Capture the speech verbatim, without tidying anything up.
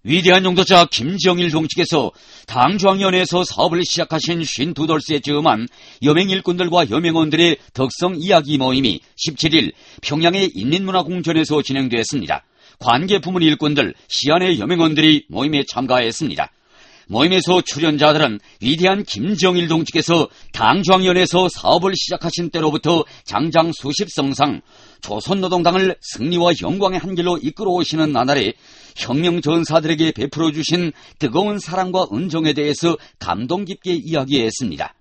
위대한 용도자 김정일 동지께서 당중앙위원회에서 사업을 시작하신 쉰두 돌스에 즈음한 여맹 일꾼들과 여맹원들의 덕성 이야기 모임이 십칠일 평양의 인민문화공전에서 진행되었습니다. 관계 부문 일꾼들, 시안의 여맹원들이 모임에 참가했습니다. 모임에서 출연자들은 위대한 김정일 동지께서 당중앙위원회에서 사업을 시작하신 때로부터 장장 수십 성상, 조선노동당을 승리와 영광의 한 길로 이끌어오시는 나날에 혁명 전사들에게 베풀어 주신 뜨거운 사랑과 은정에 대해서 감동 깊게 이야기했습니다.